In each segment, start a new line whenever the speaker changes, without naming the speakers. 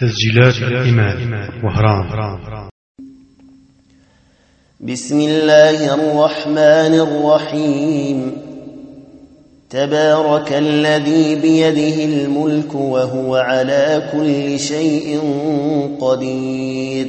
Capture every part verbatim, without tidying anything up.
تسجيلات الإمام وهران.
بسم الله الرحمن الرحيم. تبارك الذي بيده الملك وهو على كل شيء قدير،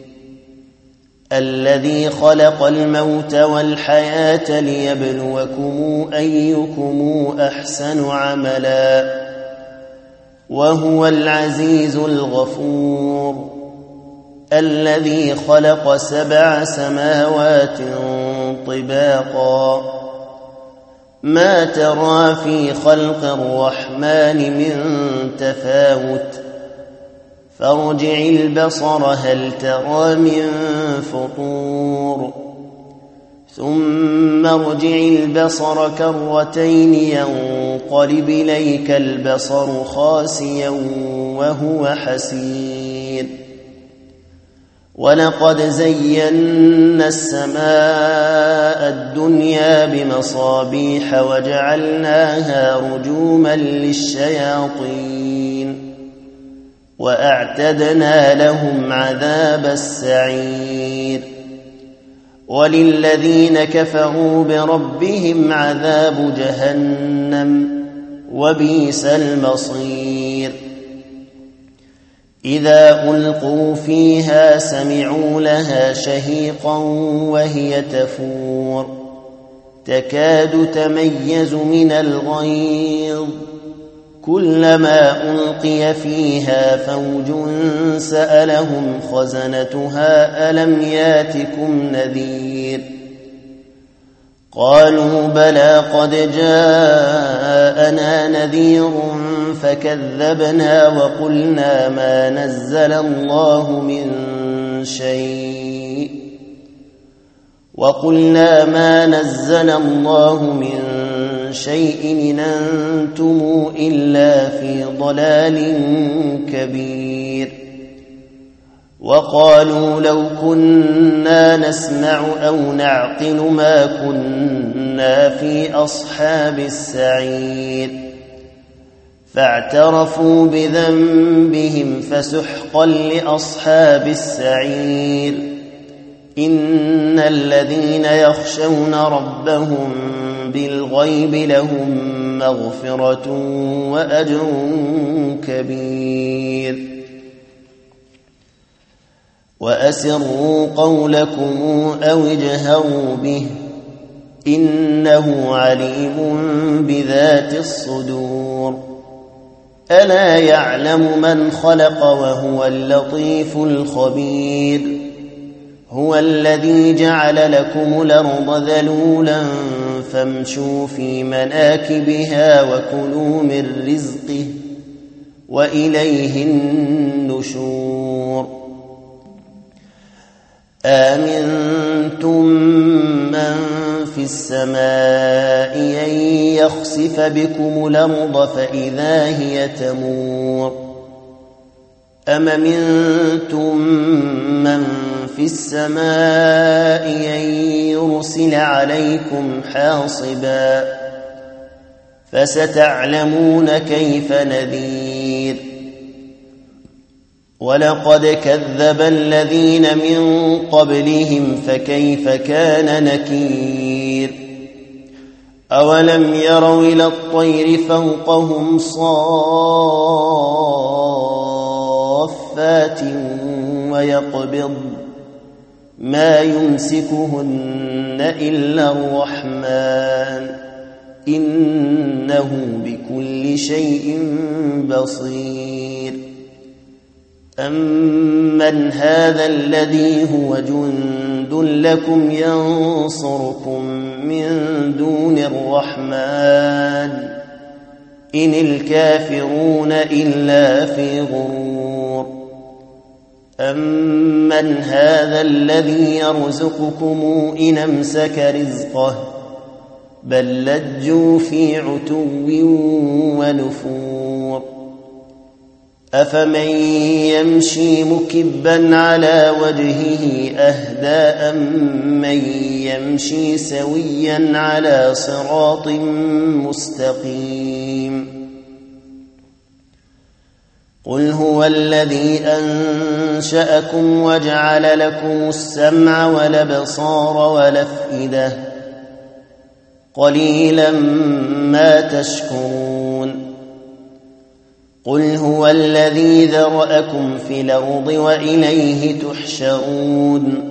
الذي خلق الموت والحياة ليبلوكم أيكم أحسن عملا، وهو العزيز الغفور، الذي خلق سبع سماوات طباقا، ما ترى في خلق الرحمن من تفاوت، فارجع البصر هل ترى من فطور، ثم ارجع البصر كرتين ينقلب إليك البصر خاسئا وهو حسير، ولقد زينا السماء الدنيا بمصابيح وجعلناها رجوما للشياطين، وأعتدنا لهم عذاب السعير، وللذين كفروا بربهم عذاب جهنم وبئس المصير. إذا ألقوا فيها سمعوا لها شهيقا وهي تفور، تكاد تميز من الغيظ، كلما ألقي فيها فوج سألهم خزنتها ألم ياتكم نذير، قالوا بلى قد جاءنا نذير فكذبنا وقلنا ما نزل الله من شيء وقلنا ما نزل الله من شيء إن أنتم إلا في ضلال كبير، وقالوا لو كنا نسمع أو نعقل ما كنا في أصحاب السعير، فاعترفوا بذنبهم فسحقا لأصحاب السعير. إن الذين يخشون ربهم بالغيب لهم مغفرة وأجر كبير. وأسروا قولكم أو اجهروا به إنه عليم بذات الصدور، ألا يعلم من خلق وهو اللطيف الخبير. هو الذي جعل لكم الأرض ذلولا فامشوا في مناكبها وكلوا من رزقه وإليه النشور. آمنتم من في السماء أن يخسف بكم الأرض فإذا هي تمور، أم أمنتم من في السماء أن يرسل عليكم حاصبا، فستعلمون كيف نذير. ولقد كذب الذين من قبلهم فكيف كان نكير. أولم يروا إلى الطير فوقهم صافات ويقبض ما يمسكهن إلا الرحمن إنه بكل شيء بصير. أمن هذا الذي هو جند لكم ينصركم من دون الرحمن إن الكافرون إلا في غرور. أمن هذا الذي يرزقكم إن أمسك رزقه بل لجوا في عتو ونفور. أفمن يمشي مكبا على وجهه أهدى أمن يمشي سويا على صراط مستقيم. قل هو الذي أنشأكم وجعل لكم السمع والأبصار والأفئدة قليلا ما تشكرون قل هو الذي ذرأكم في الأرض وإليه تحشرون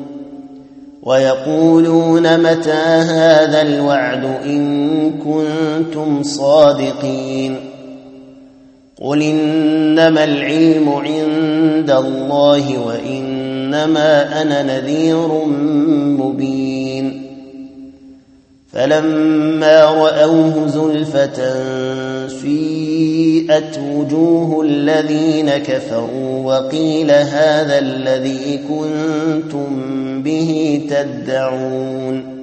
ويقولون متى هذا الوعد إن كنتم صادقين قل إنما العلم عند الله وإنما أنا نذير مبين فلما رأوه زلفة سيئت وجوه الذين كفروا وقيل هذا الذي كنتم به تدعون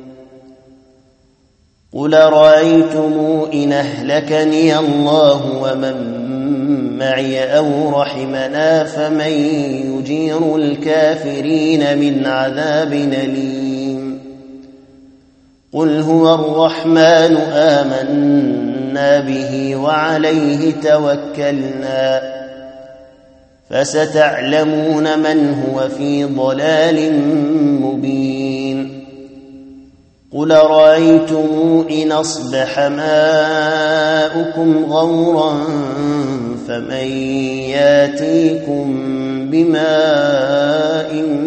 قل رأيتم إن أهلكني الله ومن معي أو رحمنا فمن يجير الكافرين من عذاب أليم قل هو الرحمن آمنا به وعليه توكلنا فستعلمون من هو في ضلال مبين قل رأيتم إن أصبح ماؤكم غورا فمن ياتيكم بماء